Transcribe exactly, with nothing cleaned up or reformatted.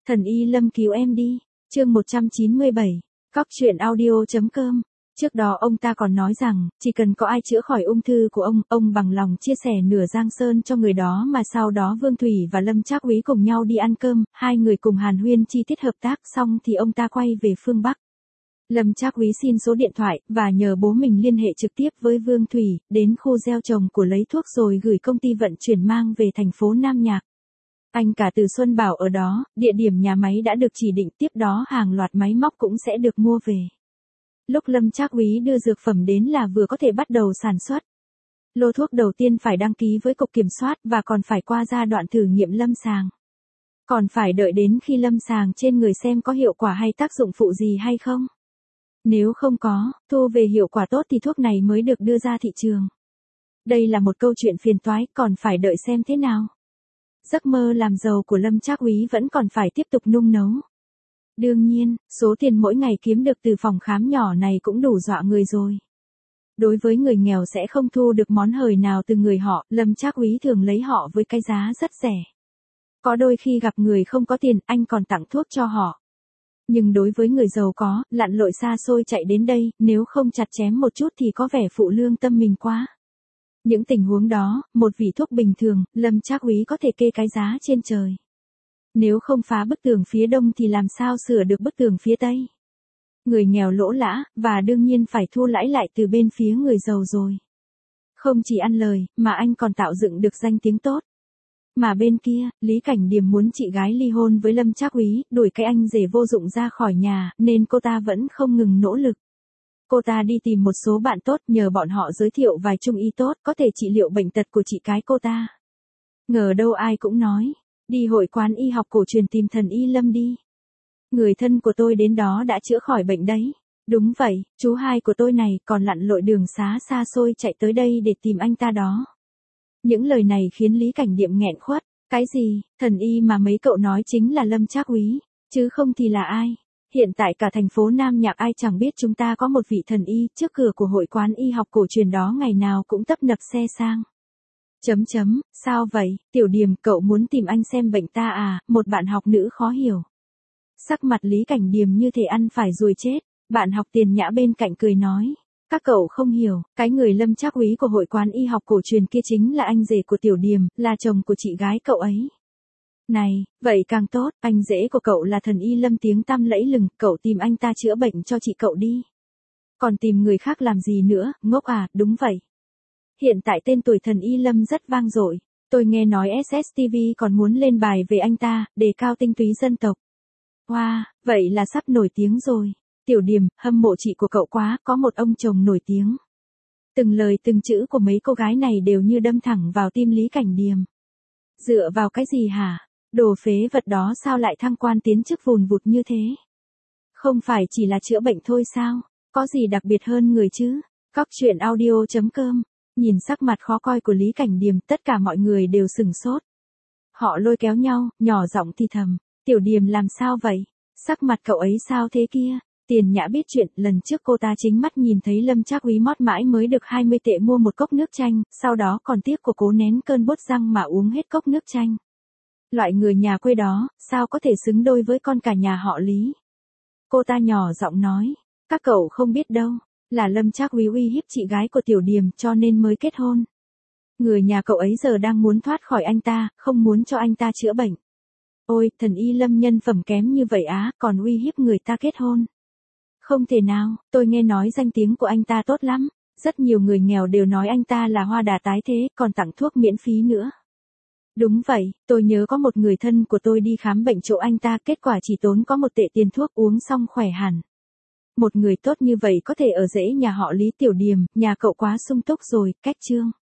Thần Y Lâm cứu em đi, chương một trăm chín mươi bảy, cóc truyện audio chấm com. Trước đó ông ta còn nói rằng, chỉ cần có ai chữa khỏi ung thư của ông, ông bằng lòng chia sẻ nửa Giang Sơn cho người đó, mà sau đó Vương Thủy và Lâm Trác Úy cùng nhau đi ăn cơm, hai người cùng hàn huyên chi tiết hợp tác xong thì ông ta quay về phương Bắc. Lâm Trác Úy xin số điện thoại, và nhờ bố mình liên hệ trực tiếp với Vương Thủy, đến khu gieo trồng của lấy thuốc rồi gửi công ty vận chuyển mang về thành phố Nam Nhạc. Anh cả Từ Xuân bảo ở đó, địa điểm nhà máy đã được chỉ định, tiếp đó hàng loạt máy móc cũng sẽ được mua về. Lúc Lâm Trác Úy đưa dược phẩm đến là vừa có thể bắt đầu sản xuất. Lô thuốc đầu tiên phải đăng ký với Cục Kiểm soát và còn phải qua giai đoạn thử nghiệm lâm sàng. Còn phải đợi đến khi lâm sàng trên người xem có hiệu quả hay tác dụng phụ gì hay không. Nếu không có, thu về hiệu quả tốt thì thuốc này mới được đưa ra thị trường. Đây là một câu chuyện phiền toái, còn phải đợi xem thế nào. Giấc mơ làm giàu của Lâm Trác Úy vẫn còn phải tiếp tục nung nấu. Đương nhiên, số tiền mỗi ngày kiếm được từ phòng khám nhỏ này cũng đủ dọa người rồi. Đối với người nghèo sẽ không thu được món hời nào từ người họ, Lâm Trác Úy thường lấy họ với cái giá rất rẻ. Có đôi khi gặp người không có tiền, anh còn tặng thuốc cho họ. Nhưng đối với người giàu có, lặn lội xa xôi chạy đến đây, nếu không chặt chém một chút thì có vẻ phụ lương tâm mình quá. Những tình huống đó, một vỉ thuốc bình thường, Lâm Trác Úy có thể kê cái giá trên trời. Nếu không phá bức tường phía đông thì làm sao sửa được bức tường phía tây. Người nghèo lỗ lã, và đương nhiên phải thu lãi lại từ bên phía người giàu rồi. Không chỉ ăn lời, mà anh còn tạo dựng được danh tiếng tốt. Mà bên kia, Lý Cảnh Điềm muốn chị gái ly hôn với Lâm Trác Úy, đuổi cái anh rể vô dụng ra khỏi nhà, nên cô ta vẫn không ngừng nỗ lực. Cô ta đi tìm một số bạn tốt, nhờ bọn họ giới thiệu vài trung y tốt, có thể trị liệu bệnh tật của chị cái cô ta. Ngờ đâu ai cũng nói, đi hội quán y học cổ truyền tìm thần y Lâm đi. Người thân của tôi đến đó đã chữa khỏi bệnh đấy. Đúng vậy, chú hai của tôi này còn lặn lội đường xá xa xôi chạy tới đây để tìm anh ta đó. Những lời này khiến Lý Cảnh Điệm nghẹn khuất. Cái gì, thần y mà mấy cậu nói chính là Lâm Trác Úy, chứ không thì là ai? Hiện tại cả thành phố Nam Nhạc ai chẳng biết chúng ta có một vị thần y, trước cửa của hội quán y học cổ truyền đó ngày nào cũng tấp nập xe sang. Chấm chấm, sao vậy, Tiểu Điềm, cậu muốn tìm anh xem bệnh ta à? Một bạn học nữ khó hiểu. Sắc mặt Lý Cảnh Điềm như thể ăn phải ruồi chết, bạn học Tiền Nhã bên cạnh cười nói. Các cậu không hiểu, cái người Lâm Trác Úy của hội quán y học cổ truyền kia chính là anh rể của Tiểu Điềm, là chồng của chị gái cậu ấy. Này, vậy càng tốt, anh rể của cậu là thần y Lâm tiếng tăm lẫy lừng, cậu tìm anh ta chữa bệnh cho chị cậu đi. Còn tìm người khác làm gì nữa, ngốc à, đúng vậy. Hiện tại tên tuổi thần y Lâm rất vang dội, tôi nghe nói ét ét tê vê còn muốn lên bài về anh ta, đề cao tinh túy dân tộc. Wow, vậy là sắp nổi tiếng rồi. Tiểu Điềm, hâm mộ chị của cậu quá, có một ông chồng nổi tiếng. Từng lời từng chữ của mấy cô gái này đều như đâm thẳng vào tim Lý Cảnh Điềm. Dựa vào cái gì hả? Đồ phế vật đó sao lại thăng quan tiến chức vùn vụt như thế? Không phải chỉ là chữa bệnh thôi sao? Có gì đặc biệt hơn người chứ? Cóc truyện audio chấm com. Nhìn sắc mặt khó coi của Lý Cảnh Điềm, tất cả mọi người đều sừng sốt. Họ lôi kéo nhau, nhỏ giọng thì thầm. Tiểu Điềm làm sao vậy? Sắc mặt cậu ấy sao thế kia? Tiền Nhã biết chuyện, lần trước cô ta chính mắt nhìn thấy Lâm Trác Úy mót mãi mới được hai mươi tệ mua một cốc nước chanh, sau đó còn tiếc của cố nén cơn bốt răng mà uống hết cốc nước chanh. Loại người nhà quê đó, sao có thể xứng đôi với con cả nhà họ Lý? Cô ta nhỏ giọng nói, các cậu không biết đâu, là Lâm Trác Úy uy hiếp chị gái của Tiểu Điềm cho nên mới kết hôn. Người nhà cậu ấy giờ đang muốn thoát khỏi anh ta, không muốn cho anh ta chữa bệnh. Ôi, thần y Lâm nhân phẩm kém như vậy á, còn uy hiếp người ta kết hôn. Không thể nào, tôi nghe nói danh tiếng của anh ta tốt lắm, rất nhiều người nghèo đều nói anh ta là hoa đà tái thế, còn tặng thuốc miễn phí nữa. Đúng vậy, tôi nhớ có một người thân của tôi đi khám bệnh chỗ anh ta, kết quả chỉ tốn có một tệ tiền thuốc, uống xong khỏe hẳn. Một người tốt như vậy có thể ở rễ nhà họ Lý. Tiểu Điềm, nhà cậu quá sung túc rồi, cách chương.